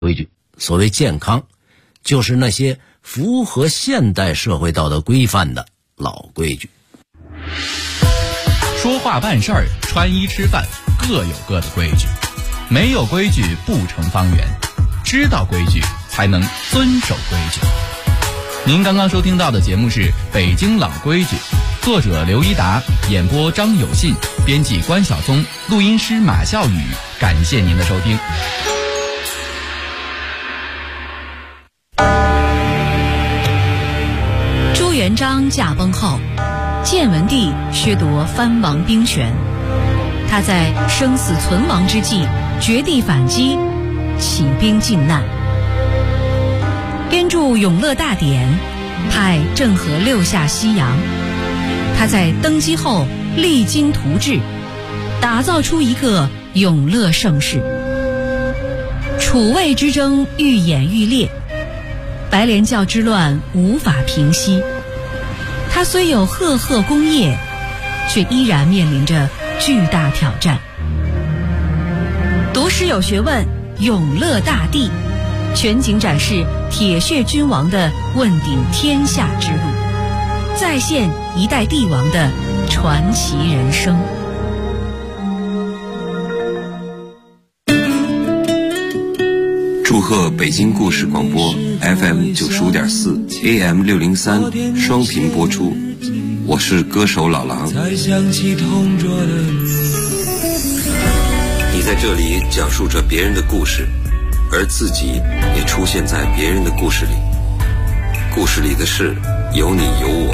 规矩。所谓健康，就是那些符合现代社会道德规范的老规矩。 说话办事儿、穿衣吃饭各有各的规矩，没有规矩不成方圆，知道规矩才能遵守规矩。您刚刚收听到的节目是《北京老规矩》，作者刘一达，演播张有信，编辑关晓松，录音师马笑宇。感谢您的收听。 朱元璋驾崩后，建文帝削夺藩王兵权，他在生死存亡之际绝地反击，起兵靖难，编著《永乐大典》，派郑和六下西洋。他在登基后励精图治，打造出一个永乐盛世。楚魏之争愈演愈烈，白莲教之乱无法平息。他虽有赫赫功业，却依然面临着巨大挑战。读史有学问，永乐大帝全景展示铁血君王的问鼎天下之路，再现一代帝王的传奇人生。 祝贺北京故事广播 FM 95.4 AM 603双频播出，我是歌手老狼。你在这里讲述着别人的故事，而自己也出现在别人的故事里，故事里的事有你有我。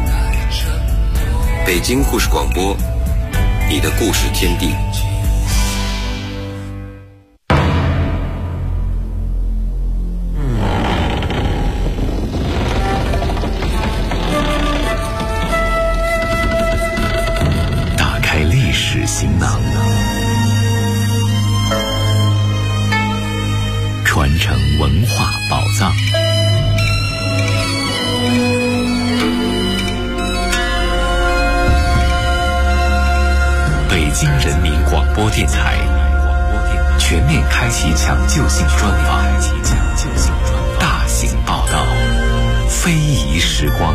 北京故事广播，你的故事天地。 打开历史行囊，传承文化宝藏。北京人民广播电台全面开启抢救性专访，大型报道，非遗时光。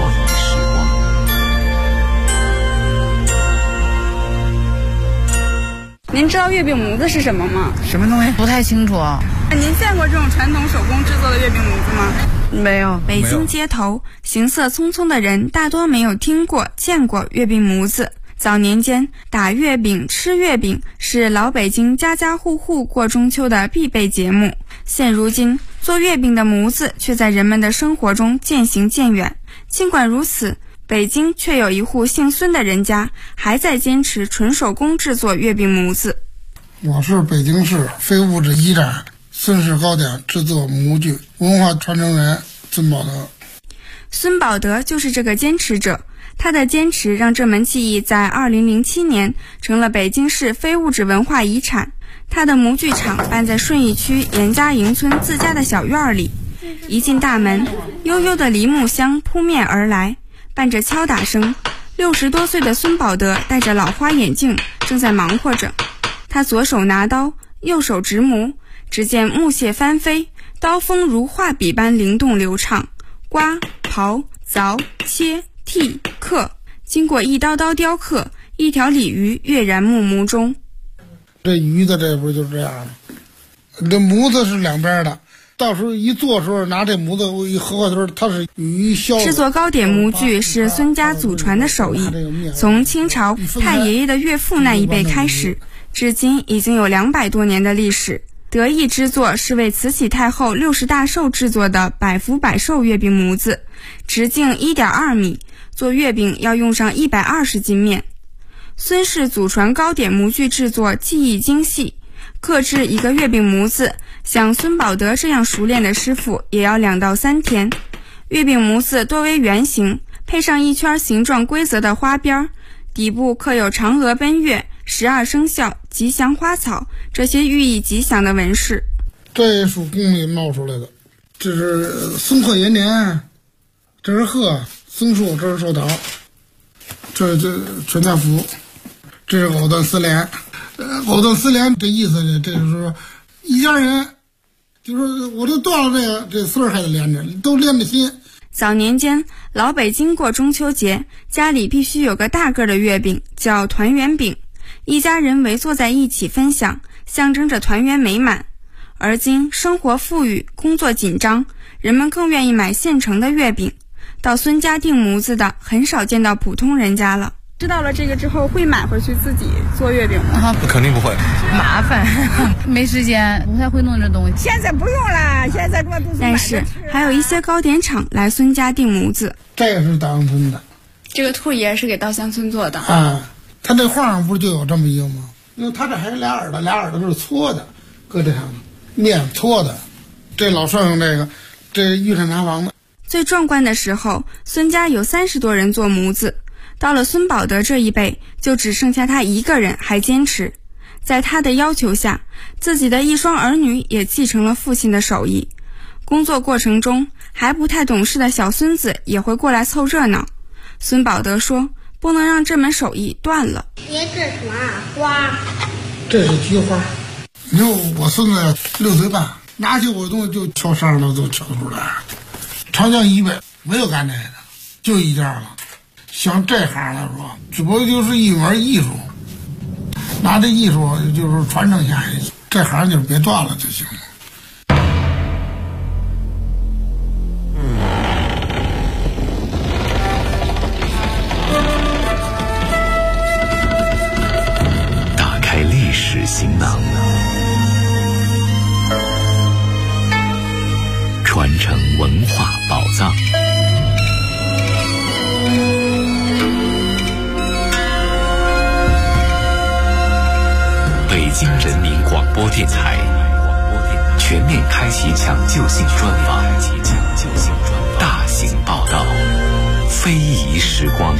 您知道月饼模子是什么吗？ 什么东西？不太清楚。 您见过这种传统手工制作的月饼模子吗？ 没有。 北京街头行色匆匆的人大多没有听过见过月饼模子。早年间，打月饼吃月饼是老北京家家户户过中秋的必备节目。现如今，做月饼的模子却在人们的生活中渐行渐远。尽管如此，北京却有一户姓孙的人家还在坚持纯手工制作月饼模子。 我是北京市非物质遗产孙氏糕点制作模具文化传承人孙宝德。 孙宝德就是这个坚持者，他的坚持让这门技艺在2007年成了北京市非物质文化遗产。他的模具厂办在顺义区严家营村自家的小院里，一进大门，悠悠的梨木香扑面而来，伴着敲打声，60多岁的孙宝德戴着老花眼镜，正在忙活着。他左手拿刀，右手执模，只见木屑翻飞，刀锋如画笔般灵动流畅，刮、刨、凿、切、剔、刻，经过一刀刀雕刻，一条鲤鱼跃然目模中。 这鱼的这不就是这样的？这模子是两边的，到时候一做的时候拿这模子一合过头，它是鱼削。 制作糕点模具是孙家祖传的手艺，从清朝太爷爷的岳父那一辈开始，至今已经有200多年的历史。得意之作是为慈禧太后60大寿制作的百福百寿月饼模子，直径1.2米，做月饼要用上120斤面。孙氏祖传糕点模具制作技艺精细，刻制一个月饼模子，像孙宝德这样熟练的师傅也要2到3天。月饼模子多为圆形，配上一圈形状规则的花边，底部刻有嫦娥奔月、12生肖、吉祥花草这些寓意吉祥的纹饰。 这属宫里冒出来的，这是松鹤延年，这是鹤，松树，这是寿桃，这全家福，这是藕断丝连。藕断丝连这意思呢，这就是说一家人就是我这断了这丝儿还得连着，都连着心。 早年间，老北京过中秋节，家里必须有个大个的月饼，叫团圆饼，一家人围坐在一起分享，象征着团圆美满。而今生活富裕，工作紧张，人们更愿意买现成的月饼，到孙家订模子的很少见到普通人家了。知道了这个之后，会买回去自己做月饼吗？ 肯定不会， 麻烦，没时间，不太会弄这东西。 现在不用了，现在我都是。 但是还有一些糕点厂来孙家订模子。 这个是稻香村的， 这个兔爷是给稻香村做的啊。他这画上不是就有这么一个吗？因为他这还有俩耳朵都是搓的，搁这上面搓的。这老剩下这御膳茶房的。 最壮观的时候，孙家有30多人做模子。到了孙保德这一辈，就只剩下他一个人还坚持。在他的要求下，自己的一双儿女也继承了父亲的手艺。工作过程中，还不太懂事的小孙子也会过来凑热闹。孙保德说，不能让这门手艺断了。 这是什么花？ 这是菊花。你说我孙子6岁半，拿起我的东西就敲上头都敲出来。长江以北没有干这个的，就一家了。像这行来说，只不过就是一门艺术，拿这艺术就是传承下去，这行就别断了就行了。 打开历史行囊，传承文化宝藏。北京人民广播电台全面开启抢救性专访，大型报道，非遗时光。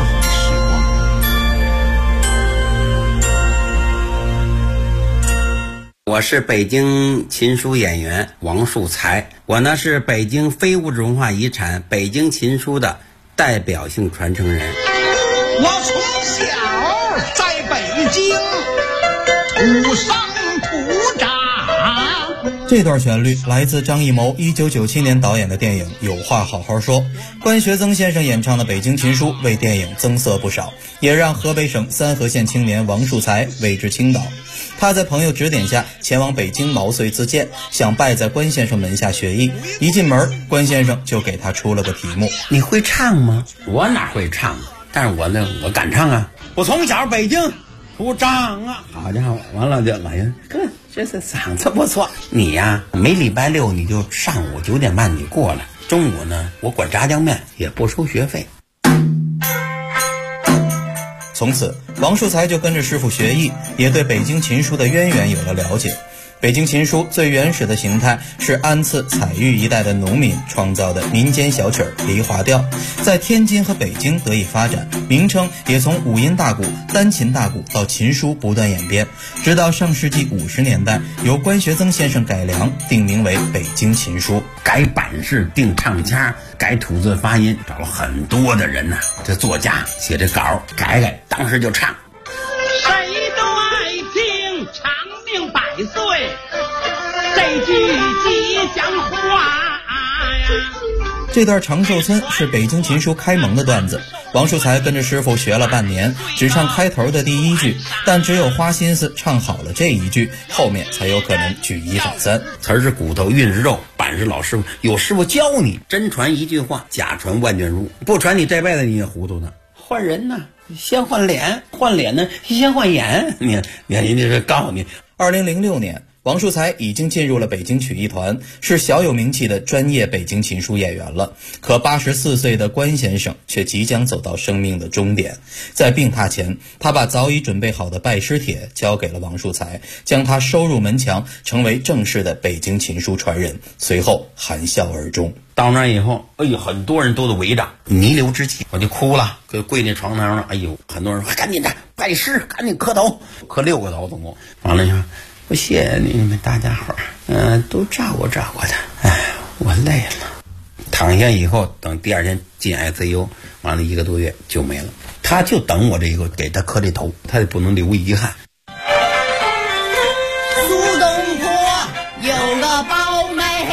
我是北京琴书演员王树才，我呢是北京非物质文化遗产北京琴书的代表性传承人。 我从小在北京土生土长。 这段旋律来自张艺谋1997年导演的电影《有话好好说》，关学增先生演唱的北京琴书为电影增色不少，也让河北省三河县青年王树才为之倾倒。他在朋友指点下前往北京毛遂自荐，想拜在关先生门下学艺。一进门，关先生就给他出了个题目： 你会唱吗？我哪会唱啊？但是我敢唱啊！我从小北京土长啊！好家伙，完了就老人，这是嗓子不错。你呀，每礼拜6你就上午9点半你过来，中午呢我管炸酱面，也不收学费。 从此，王树才就跟着师傅学艺，也对北京琴书的渊源有了了解。北京琴书最原始的形态是安次、采玉一带的农民创造的民间小曲梨花调，在天津和北京得以发展，名称也从五音大鼓、单琴大鼓到琴书不断演变，直到上世纪50年代由关学增先生改良，定名为北京琴书。 改版式、定唱腔、改吐字发音，找了很多的人呐，这作家写这稿改，当时就唱。 谁都爱听长命百岁这句吉祥话呀。 这段长寿村是北京琴书开蒙的段子，王树才跟着师傅学了半年，只唱开头的第1句，但只有花心思唱好了这1句，后面才有可能举一反三。 词儿是骨头，韵是肉，板是老师傅，有师傅教你，真传一句话，假传万卷书，不传你这辈子你也糊涂呢。换人呢，先换脸，换脸呢先换眼，你这告诉你。 2006年。王树才已经进入了北京曲艺团，是小有名气的专业北京琴书演员了。可84岁的关先生却即将走到生命的终点，在病榻前，他把早已准备好的拜师帖交给了王树才，将他收入门墙，成为正式的北京琴书传人。随后含笑而终。 到那以后，哎呦，很多人都围着，弥留之际，我就哭了，就跪那床上了。哎呦，很多人说赶紧的拜师，赶紧磕头，磕6个头总共。完了以后。我谢谢你们大家伙儿，都照顾的。哎，我累了。躺下以后，等第2天进 ICU， 完了1个多月就没了。他就等我这个给他磕这头，他也不能留遗憾。 苏东坡有个包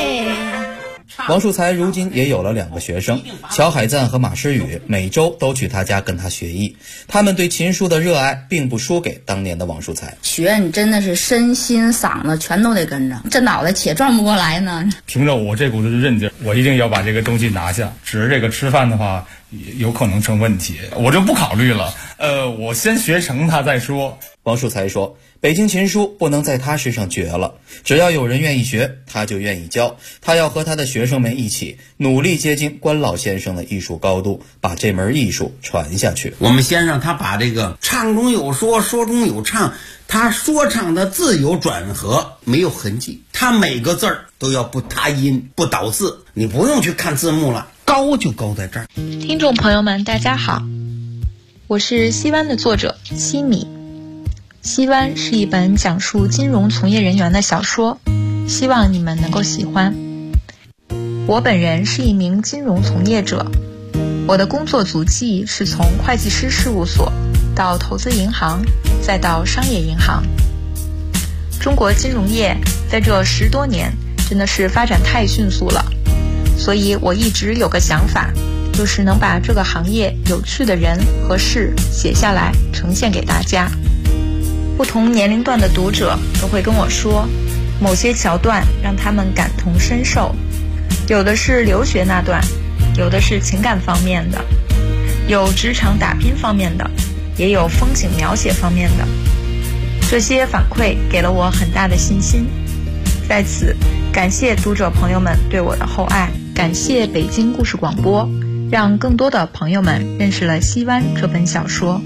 王树才如今也有了2个学生，乔海赞和马诗雨，每周都去他家跟他学艺。他们对琴书的热爱并不输给当年的王树才。 学你真的是身心嗓子全都得跟着，这脑袋且转不过来呢。 凭着我这股子韧劲，我一定要把这个东西拿下。只是这个吃饭的话，有可能成问题，我就不考虑了。我先学成它再说。 王树才说，北京琴书不能在他身上绝了，只要有人愿意学，他就愿意教。他要和他的学生们一起努力接近关老先生的艺术高度，把这门艺术传下去。 我们先让他把这个唱中有说，说中有唱，他说唱的字有转合，没有痕迹，他每个字儿都要不塌音不倒字，你不用去看字幕了，高就高在这儿。 听众朋友们大家好，我是西湾的作者西米。西湾是一本讲述金融从业人员的小说，希望你们能够喜欢。我本人是一名金融从业者，我的工作足迹是从会计师事务所到投资银行，再到商业银行。中国金融业在这10多年真的是发展太迅速了，所以我一直有个想法，就是能把这个行业有趣的人和事写下来呈现给大家。不同年龄段的读者都会跟我说，某些桥段让他们感同身受，有的是留学那段，有的是情感方面的，有职场打拼方面的，也有风景描写方面的。这些反馈给了我很大的信心，在此感谢读者朋友们对我的厚爱，感谢北京故事广播，让更多的朋友们认识了西湾这本小说。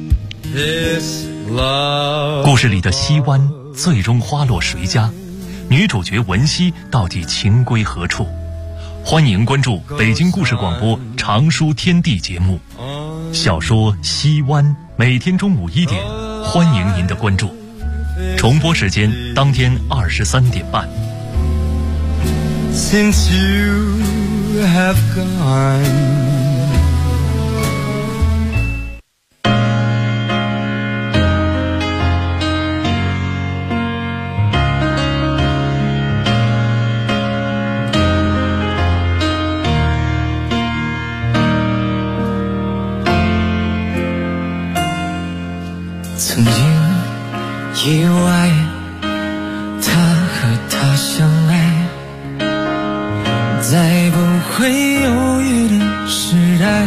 故事里的西湾最终花落谁家？女主角文熙到底情归何处？欢迎关注北京故事广播长书天地节目，小说《西湾》每天中午1点，欢迎您的关注。重播时间当天23点半。 Since you have gone,曾经以为他和她相爱，在不会犹豫的时代，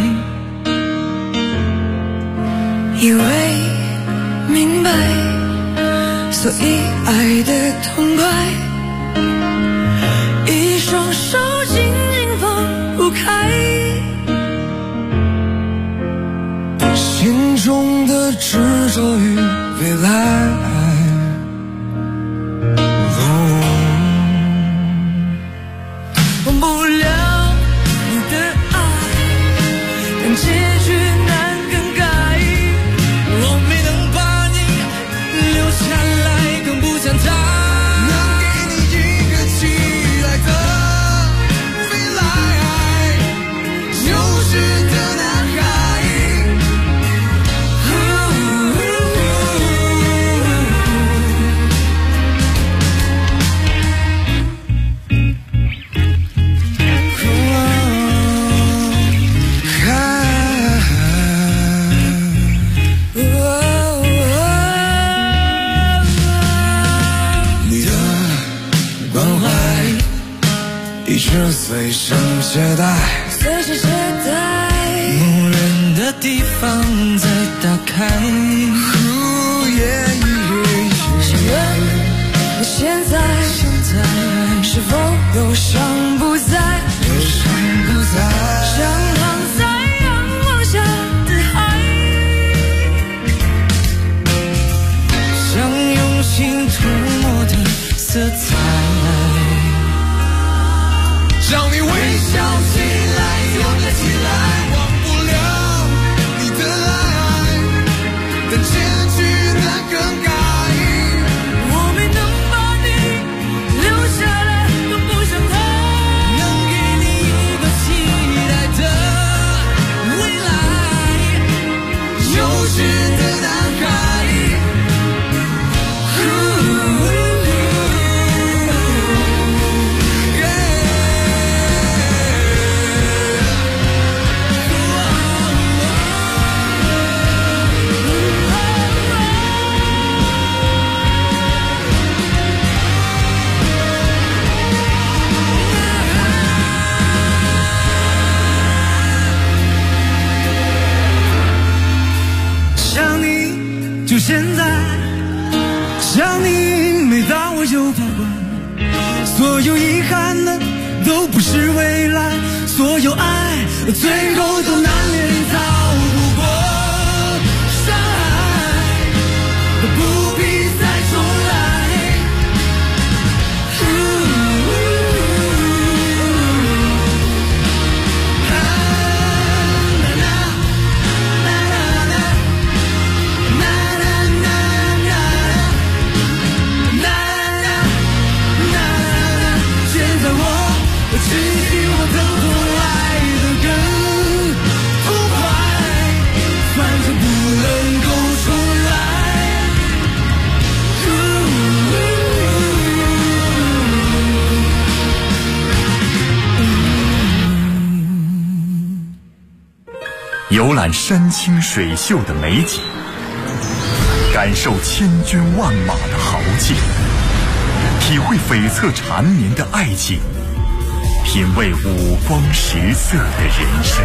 以为明白，所以爱得痛快，一双手紧紧放不开， 心中的执着与未来， 忘不了你的爱，但结局难更改， 我没能把你留下来，更不想他能给你一个期待的未来，丢失的男孩。随身携带， 随身携带， 无人的地方再打开。 请问你现在是否忧伤不在？像躺在阳光下的海， 像用心涂抹的色彩，让你微笑起来，勇敢起来，忘不了你的爱，但结局难更改。 我没能把你留下来，更不想他能给你一个期待都不是未来，所有爱最后都难免逃不过伤害，不必再重来。只希望疼痛来得更痛快，反正不能够重来。 游览山清水秀的美景，感受千军万马的豪气，体会悱恻缠绵的爱情，品味五光十色的人生。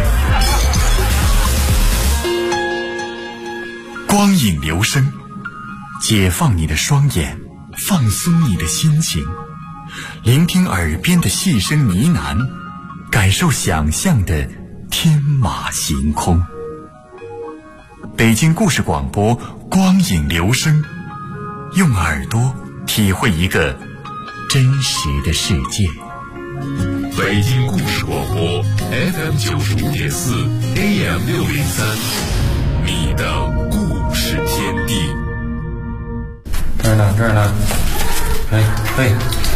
光影留声，解放你的双眼，放松你的心情，聆听耳边的细声呢喃，感受想象的天马行空。北京故事广播，光影留声，用耳朵体会一个真实的世界。 北京故事广播 FM95.4 AM603，你的故事天地。 这儿呢，嘿，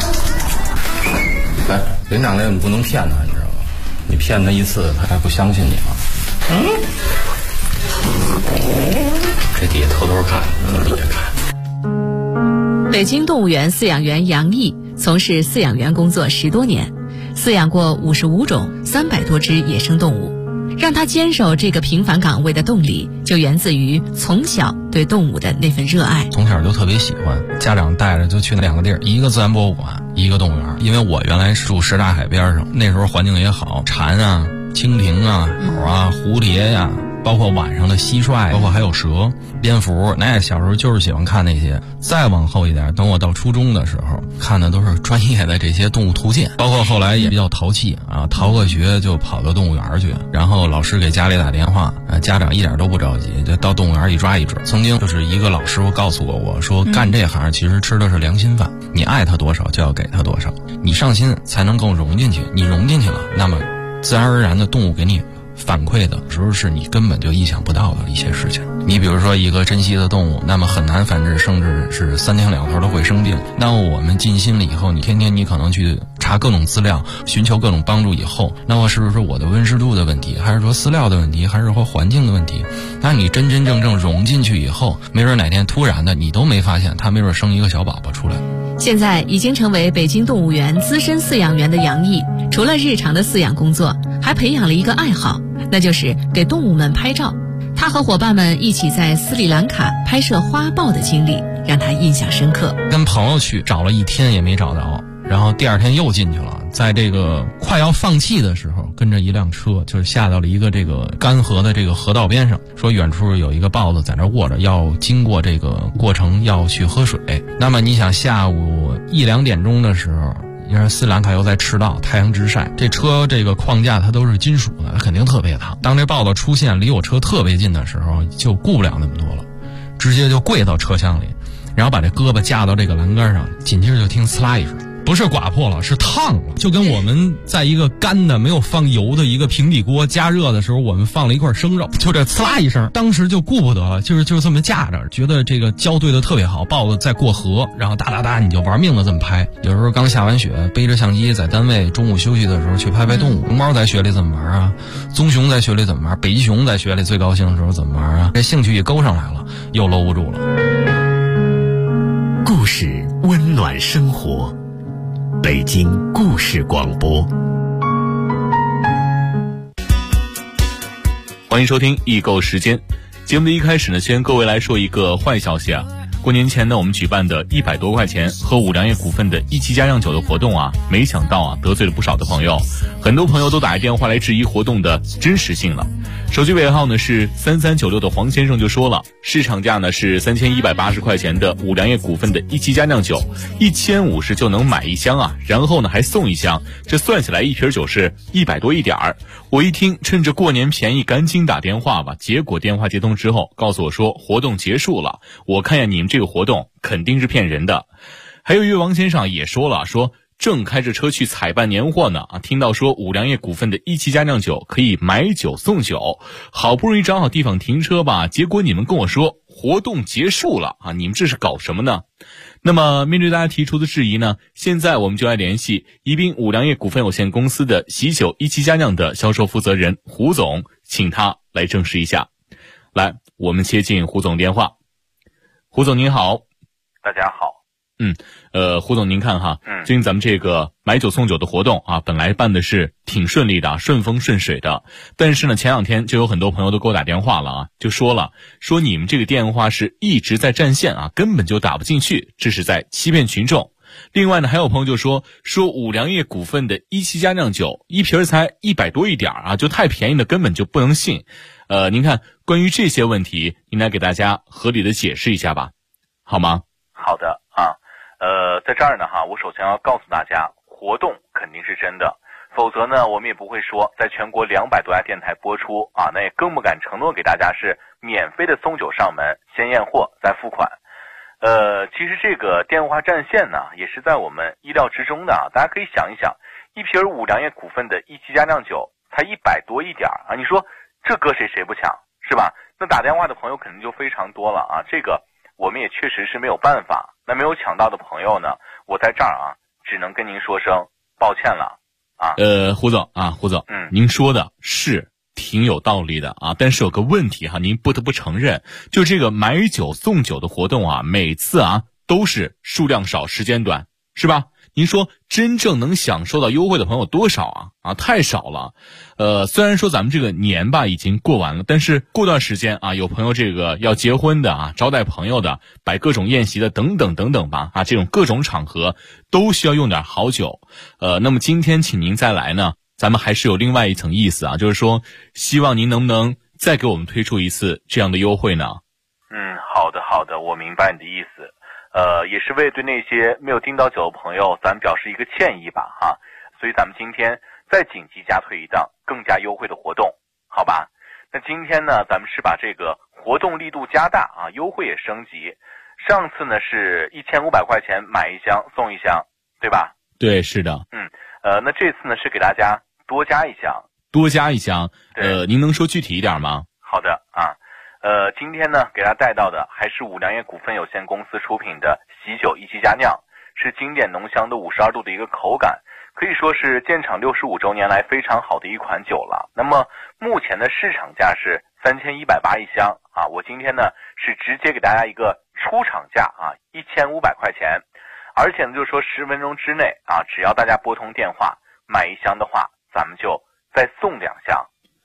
来，连长来，你不能骗他，你知道吗？你骗他一次，他还不相信你吗？这底下偷偷看，底下看。 北京动物园饲养员杨毅从事饲养员工作10多年，饲养过55种300多只野生动物。让他坚守这个平凡岗位的动力，就源自于从小对动物的那份热爱。 从小就特别喜欢，家长带着就去那2个地儿，一个自然博物馆，一个动物园。因为我原来住什刹海边上，那时候环境也好，蝉啊、蜻蜓啊、鸟啊、蝴蝶呀、包括晚上的蟋蟀，包括还有蛇、蝙蝠，那小时候就是喜欢看那些。再往后一点，等我到初中的时候，看的都是专业的这些动物图鉴，包括后来也比较淘气啊，逃个学就跑到动物园去，然后老师给家里打电话，家长一点都不着急，就到动物园一抓一只。曾经就是一个老师傅告诉过我说，干这行其实吃的是良心饭，你爱他多少就要给他多少，你上心才能够融进去，你融进去了，那么自然而然的动物给你反馈的时候是你根本就意想不到的一些事情。你比如说一个珍稀的动物，那么很难繁殖，甚至是3天2头都会生病。那我们尽心了以后，你天天你可能去查各种资料，寻求各种帮助以后，那么是不是我的温湿度的问题，还是说饲料的问题，还是说环境的问题？那你真真正正融进去以后，没准哪天突然的你都没发现，它没准生一个小宝宝出来。 现在已经成为北京动物园资深饲养员的杨毅，除了日常的饲养工作，还培养了一个爱好，那就是给动物们拍照。他和伙伴们一起在斯里兰卡拍摄花豹的经历让他印象深刻。 跟朋友去找了1天也没找着，然后第2天又进去了，在这个快要放弃的时候，跟着一辆车就是下到了一个这个干涸的这个河道边上，说远处有一个豹子在那卧着，要经过这个过程要去喝水。那么你想下午1、2点钟的时候，因为斯里兰卡又在赤道，太阳直晒，这车这个框架它都是金属的，它肯定特别烫。当这豹子出现离我车特别近的时候，就顾不了那么多了，直接就跪到车厢里，然后把这胳膊架到这个栏杆上，紧接着就听呲啦一声，不是刮破了，是烫了，就跟我们在一个干的没有放油的一个平底锅加热的时候，我们放了一块生肉，就这呲啦一声，当时就顾不得了，就是这么架着，觉得这个交对的特别好，豹子在过河，然后哒哒哒你就玩命的这么拍。有时候刚下完雪，背着相机在单位中午休息的时候去拍拍动物。熊猫在雪里怎么玩啊？棕熊在雪里怎么玩？北极熊在雪里最高兴的时候怎么玩啊？这兴趣一勾上来了，又搂不住了。 故事温暖生活，北京故事广播。 欢迎收听易购时间。节目的一开始呢，先各位来说一个坏消息啊。 过年前呢，我们举办的100多块钱喝五粮液股份的一期佳酿酒的活动啊，没想到啊得罪了不少的朋友，很多朋友都打来电话来质疑活动的真实性了。手机尾号呢是3396的黄先生就说了，市场价呢是3180块钱的五粮液股份的一期佳酿酒，1050就能买一箱啊，然后呢还送一箱，这算起来一瓶酒是100多一点儿。我一听，趁着过年便宜，赶紧打电话吧。结果电话接通之后，告诉我说活动结束了。我看见你们这个活动肯定是骗人的。还有一位王先生也说了，说正开着车去采办年货呢啊，听到说五粮液股份的一期佳酿酒可以买酒送酒，好不容易找好地方停车吧，结果你们跟我说活动结束了啊，你们这是搞什么呢？那么面对大家提出的质疑呢，现在我们就来联系宜宾五粮液股份有限公司的喜酒一期佳酿的销售负责人胡总，请他来证实一下。来，我们接进胡总电话。胡总您好。 大家好。 胡总您看哈，最近咱们这个买酒送酒的活动啊，本来办的是挺顺利的，顺风顺水的，但是呢前两天就有很多朋友都给我打电话了啊，就说你们这个电话是一直在占线啊，根本就打不进去，这是在欺骗群众。另外呢还有朋友就说五粮液股份的一期佳酿酒一瓶才100多一点啊，就太便宜了，根本就不能信。您看关于这些问题，您来给大家合理的解释一下吧，好吗？ 好的啊。在这儿呢我首先要告诉大家，活动肯定是真的，否则呢我们也不会说在全国200多家电台播出啊，那也更不敢承诺给大家是免费的送酒上门，先验货再付款。其实这个电话占线呢也是在我们意料之中的啊，大家可以想一想，一瓶五粮液股份的一期佳酿酒才100多一点啊，你说这搁谁不抢是吧？那打电话的朋友肯定就非常多了啊，这个我们也确实是没有办法。那没有抢到的朋友呢，我在这儿只能跟您说声抱歉了啊。 胡总，您说的是挺有道理的啊，但是有个问题您不得不承认，就这个买酒送酒的活动每次都是数量少时间短，是吧？您说真正能享受到优惠的朋友多少啊？太少了。虽然说咱们这个年吧已经过完了，但是过段时间有朋友这个要结婚的招待朋友的，摆各种宴席的等等等等吧这种各种场合都需要用点好酒。那么今天请您再来呢，咱们还是有另外一层意思就是说希望您能不能再给我们推出一次这样的优惠呢？ 好的，我明白你的意思。也是为对那些没有订到酒的朋友咱们表示一个歉意吧所以咱们今天再紧急加推一档更加优惠的活动，好吧？那今天呢咱们是把这个活动力度加大优惠也升级。上次呢是1500块钱买一箱送一箱，对吧？ 对，是的。 那这次呢是给大家多加一箱。 您能说具体一点吗？ 好的今天呢给大家带到的还是五粮液股份有限公司出品的喜酒一期佳酿，是经典浓香的52度的一个口感，可以说是建厂65周年来非常好的一款酒了。那么目前的市场价是3180一箱我今天呢是直接给大家一个出厂价1500块钱，而且呢就是说10分钟之内只要大家拨通电话买一箱的话，咱们就再送2箱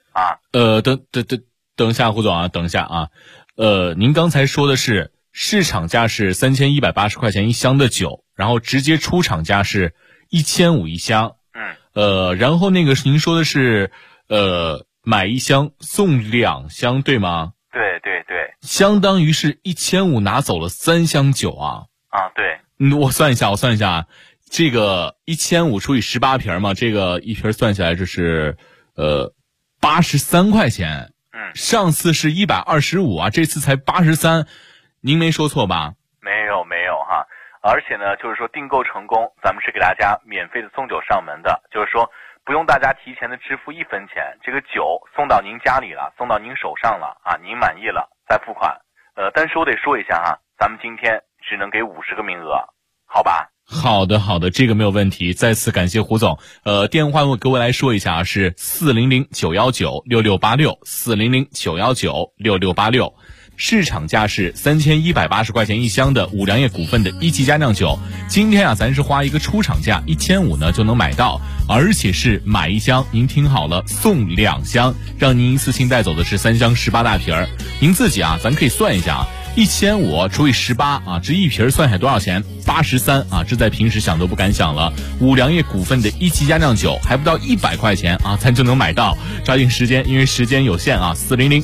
等一下，胡总等一下您刚才说的是市场价是3180块钱一箱的酒，然后直接出厂价是1500一箱。然后那个您说的是买一箱送2箱，对吗？ 对， 相当于是1500拿走了3箱酒对。 我算一下这个1500除以18瓶嘛，这个一瓶算下来就是83块钱。上次是125这次才83，您没说错吧？ 没有而且呢就是说订购成功咱们是给大家免费的送酒上门的，就是说不用大家提前的支付1分钱，这个酒送到您家里了，送到您手上了您满意了再付款。但是我得说一下咱们今天只能给50个名额，好吧？ 好的，这个没有问题。再次感谢胡总。电话我各位来说一下是400-919-6686 400-919-6686。市场价是3180块钱一箱的五粮液股份的一期佳酿酒，今天咱是花一个出厂价1500呢就能买到，而且是买一箱，您听好了，送2箱，让您一次性带走的是3箱18大瓶儿。您自己咱可以算一下 1500除以18啊，这一瓶算下来多少钱？83啊，这在平时想都不敢想了。五粮液股份的一期佳酿酒还不到100块钱啊，咱就能买到。抓紧时间，因为时间有限啊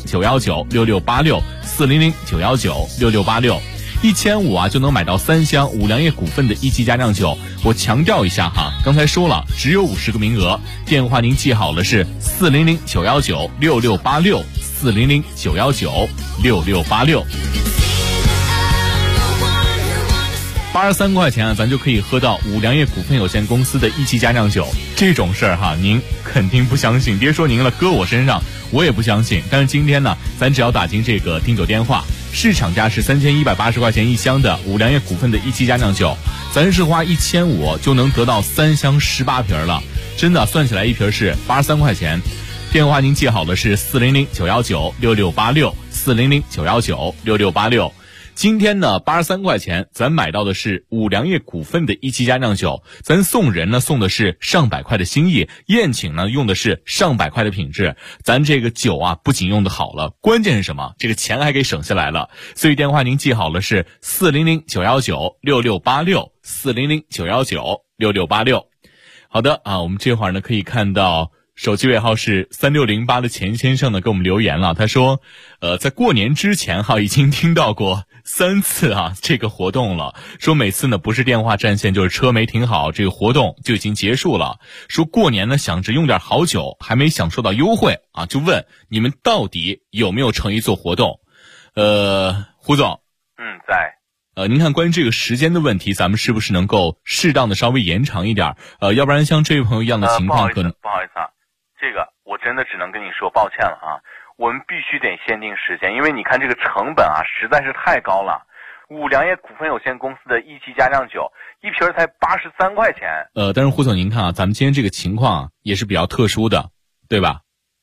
，400-919-6686，400-919-6686。1500啊就能买到3箱五粮液股份的一期佳酿酒。我强调一下哈，刚才说了只有50个名额，电话您记好了是400-919-6686，400-919-6686。83块钱啊，咱就可以喝到五粮液股份有限公司的一期佳酿酒。这种事儿哈，您肯定不相信，别说您了，搁我身上我也不相信。但是今天呢，咱只要打进这个订酒电话，市场价是3180块钱一箱的五粮液股份的一期佳酿酒，咱是花1500就能得到3箱18瓶了，真的算起来一瓶是83块钱。电话您记好了是400-919-6686，400-919-6686。今天呢83块钱咱买到的是五粮液股份的一期佳酿酒，咱送人呢送的是上百块的心意，宴请呢用的是上百块的品质。咱这个酒啊不仅用的好了，关键是什么？这个钱还给省下来了。所以电话您记好了是400-919-6686，400-919-6686。好的啊，我们这会儿呢可以看到手机尾号是3608的钱先生呢给我们留言了，他说在过年之前哈已经听到过3次啊这个活动了，说每次呢不是电话占线就是车没停好，这个活动就已经结束了。说过年呢想着用点好酒，还没享受到优惠啊，就问你们到底有没有诚意做活动。胡总在您看关于这个时间的问题，咱们是不是能够适当的稍微延长一点？要不然像这位朋友一样的情况可能不好意思啊，这个我真的只能跟你说抱歉了啊，我们必须得限定时间，因为你看这个成本啊实在是太高了。五粮液股份有限公司的一期佳酿酒一瓶才83块钱。 但是胡总您看啊，咱们今天这个情况也是比较特殊的，对吧？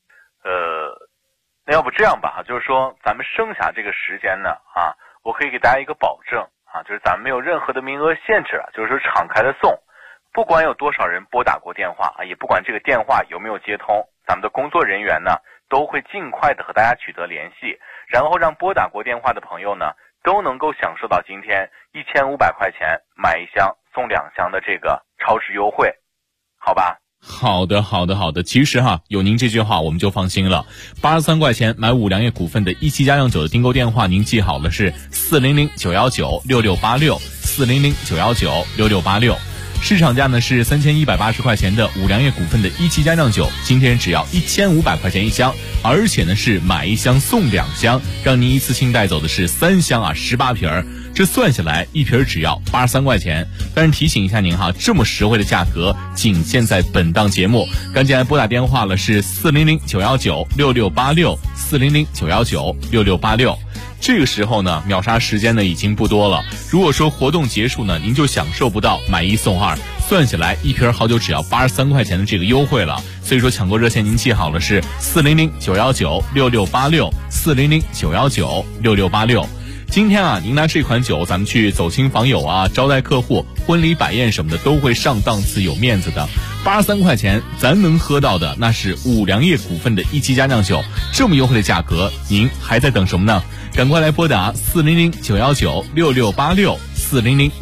那要不这样吧，就是说咱们剩下这个时间呢啊，我可以给大家一个保证啊，就是咱们没有任何的名额限制了，就是说敞开的送，不管有多少人拨打过电话啊，也不管这个电话有没有接通，咱们的工作人员呢都会尽快的和大家取得联系，然后让拨打过电话的朋友呢都能够享受到今天1500块钱买1箱送2箱的这个超值优惠，好吧？ 好的。其实哈，有您这句话我们就放心了。83块钱买五粮液股份的一期佳酿酒的订购电话，您记好了是400-919-6686，400-919-6686。市场价呢是3180块钱的五粮液股份的一期佳酿酒，今天只要1500块钱一箱，而且呢是买1箱送2箱，让您一次性带走的是3箱啊18瓶，这算下来一瓶只要83块钱。但是提醒一下您哈，这么实惠的价格仅限在本档节目，赶紧来拨打电话了，是400-919-6686，400-919-6686。这个时候呢秒杀时间呢已经不多了，如果说活动结束呢您就享受不到买1送2，算下来一瓶好酒只要83块钱的这个优惠了。所以说抢购热线您记好了是400-919-6686，400-919-6686。今天啊您拿这款酒咱们去走亲访友啊，招待客户，婚礼摆宴什么的都会上档次有面子的。83块钱咱能喝到的那是五粮液股份的一期佳酿酒，这么优惠的价格您还在等什么呢？赶快来拨打400-919-6686，400